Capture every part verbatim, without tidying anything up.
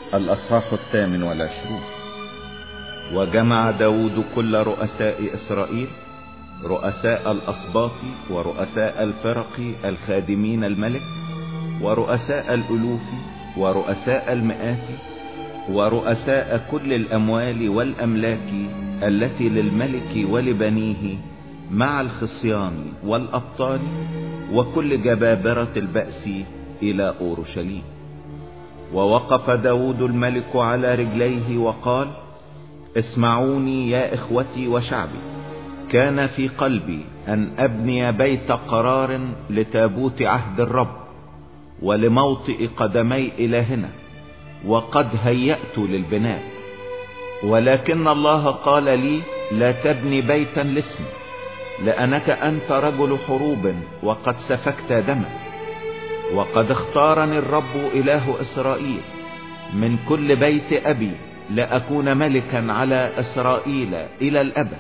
الأصحاح الثامن والعشرون. وجمع داود كل رؤساء إسرائيل، رؤساء الأسباط ورؤساء الفرق الخادمين الملك، ورؤساء الألوف ورؤساء المئات، ورؤساء كل الأموال والأملاك التي للملك ولبنيه، مع الخصيان والأبطال وكل جبابرة البأس إلى أورشليم. ووقف داود الملك على رجليه وقال: اسمعوني يا إخوتي وشعبي، كان في قلبي أن أبني بيت قرار لتابوت عهد الرب ولموطئ قدمي إلهنا، وقد هيأت للبناء. ولكن الله قال لي: لا تبني بيتا لاسمي، لأنك أنت رجل حروب وقد سفكت دما. وقد اختارني الرب إله إسرائيل من كل بيت أبي لأكون ملكا على إسرائيل إلى الأبد،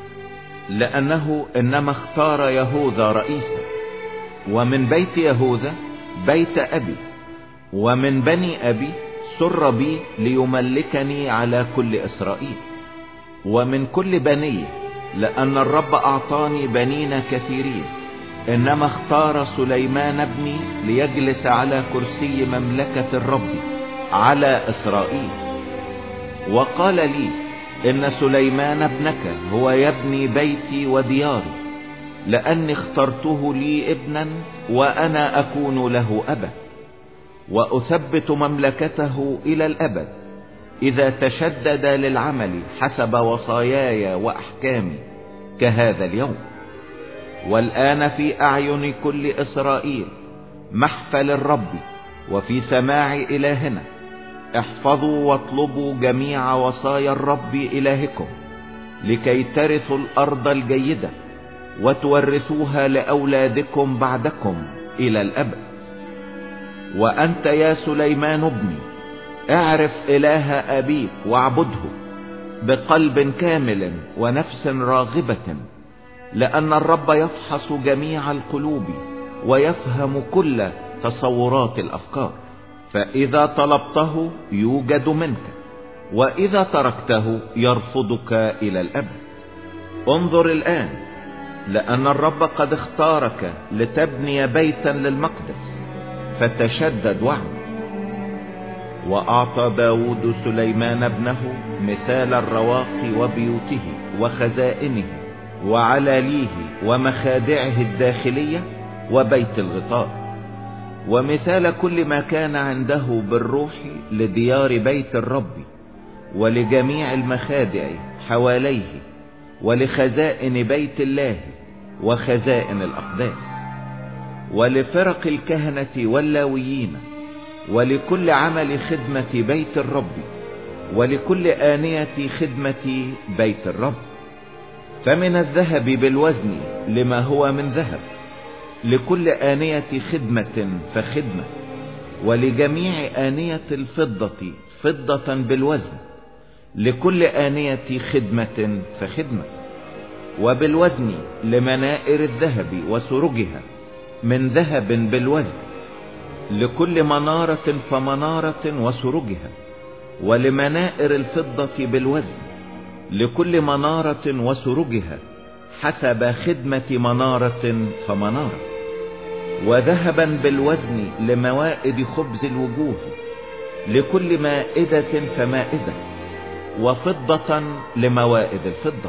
لأنه إنما اختار يهوذا رئيسا، ومن بيت يهوذا بيت أبي، ومن بني أبي سر بي ليملكني على كل إسرائيل، ومن كل بني، لأن الرب أعطاني بنين كثيرين، إنما اختار سليمان ابني ليجلس على كرسي مملكة الرب على إسرائيل. وقال لي: إن سليمان ابنك هو يبني بيتي ودياري، لأني اخترته لي ابنا وأنا أكون له أبا، وأثبت مملكته إلى الأبد إذا تشدد للعمل حسب وصاياي وأحكامي كهذا اليوم. والآن في أعين كل إسرائيل محفل الرب وفي سماع إلهنا، احفظوا واطلبوا جميع وصايا الرب إلهكم، لكي ترثوا الأرض الجيدة وتورثوها لأولادكم بعدكم إلى الأبد. وأنت يا سليمان ابني، اعرف إله أبيك واعبده بقلب كامل ونفس راغبة، لأن الرب يفحص جميع القلوب ويفهم كل تصورات الأفكار. فإذا طلبته يوجد منك، وإذا تركته يرفضك إلى الأبد. انظر الآن، لأن الرب قد اختارك لتبني بيتا للمقدس، فتشدد واعمل. وأعطى داود سليمان ابنه مثال الرواق وبيوته وخزائنه وعلاليه ومخادعه الداخلية وبيت الغطاء، ومثال كل ما كان عنده بالروح لديار بيت الرب ولجميع المخادع حواليه ولخزائن بيت الله وخزائن الأقداس ولفرق الكهنة واللاويين ولكل عمل خدمة بيت الرب ولكل آنية خدمة بيت الرب. فمن الذهب بالوزن لما هو من ذهب لكل آنية خدمة فخدمة، ولجميع آنية الفضة فضة بالوزن لكل آنية خدمة فخدمة، وبالوزن لمنائر الذهب وسرجها من ذهب بالوزن لكل منارة فمنارة وسرجها، ولمنائر الفضة بالوزن لكل منارة وسرجها حسب خدمة منارة فمنارة، وذهبا بالوزن لموائد خبز الوجوه لكل مائدة فمائدة، وفضة لموائد الفضة،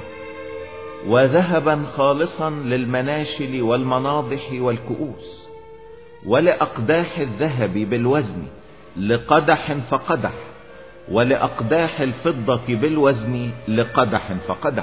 وذهبا خالصا للمناشل والمناضح والكؤوس، ولأقداح الذهب بالوزن لقدح فقدح، ولأقداح الفضة بالوزن لقدح فقدح،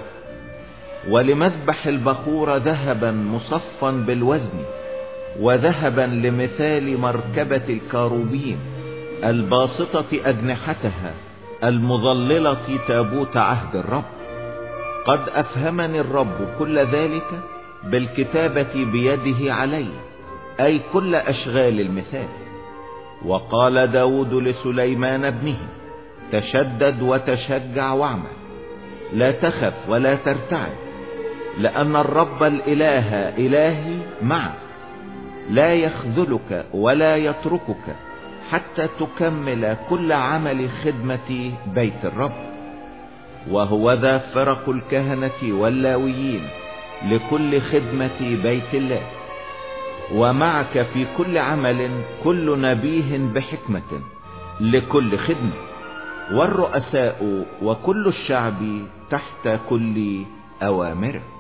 ولمذبح البخور ذهبا مصفا بالوزن، وذهبا لمثال مركبة الكاروبين الباسطة أجنحتها المظللة تابوت عهد الرب. قد أفهمني الرب كل ذلك بالكتابة بيده علي، أي كل أشغال المثال. وقال داود لسليمان ابنه: تشدد وتشجع واعمل، لا تخف ولا ترتعب، لأن الرب الإله إلهي معك، لا يخذلك ولا يتركك حتى تكمل كل عمل خدمة بيت الرب. وهو ذا فرق الكهنة واللاويين لكل خدمة بيت الله، ومعك في كل عمل كل نبيه بحكمة لكل خدمة، والرؤساء وكل الشعب تحت كل أوامره.